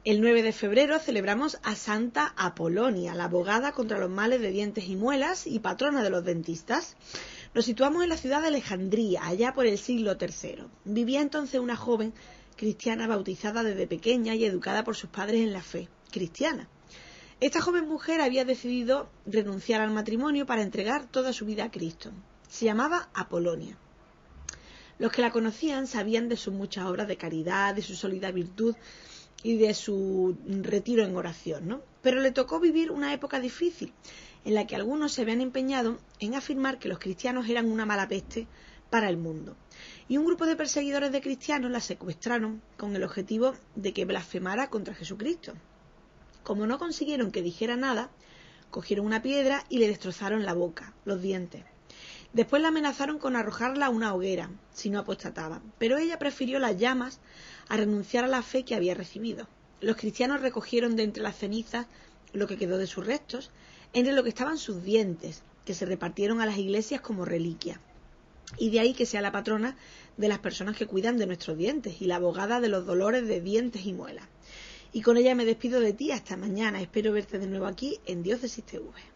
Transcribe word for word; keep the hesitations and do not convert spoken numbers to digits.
El nueve de febrero celebramos a Santa Apolonia, la abogada contra los males de dientes y muelas y patrona de los dentistas. Nos situamos en la ciudad de Alejandría, allá por el siglo tercero. Vivía entonces una joven cristiana bautizada desde pequeña y educada por sus padres en la fe cristiana. Esta joven mujer había decidido renunciar al matrimonio para entregar toda su vida a Cristo. Se llamaba Apolonia. Los que la conocían sabían de sus muchas obras de caridad, de su sólida virtud y de su retiro en oración, ¿no? Pero le tocó vivir una época difícil, en la que algunos se habían empeñado en afirmar que los cristianos eran una mala peste para el mundo. Y un grupo de perseguidores de cristianos la secuestraron con el objetivo de que blasfemara contra Jesucristo. Como no consiguieron que dijera nada, cogieron una piedra y le destrozaron la boca, los dientes. Después la amenazaron con arrojarla a una hoguera, si no apostataba, pero ella prefirió las llamas a renunciar a la fe que había recibido. Los cristianos recogieron de entre las cenizas lo que quedó de sus restos, entre lo que estaban sus dientes, que se repartieron a las iglesias como reliquia. Y de ahí que sea la patrona de las personas que cuidan de nuestros dientes y la abogada de los dolores de dientes y muelas. Y con ella me despido de ti hasta mañana. Espero verte de nuevo aquí en Diócesis T V.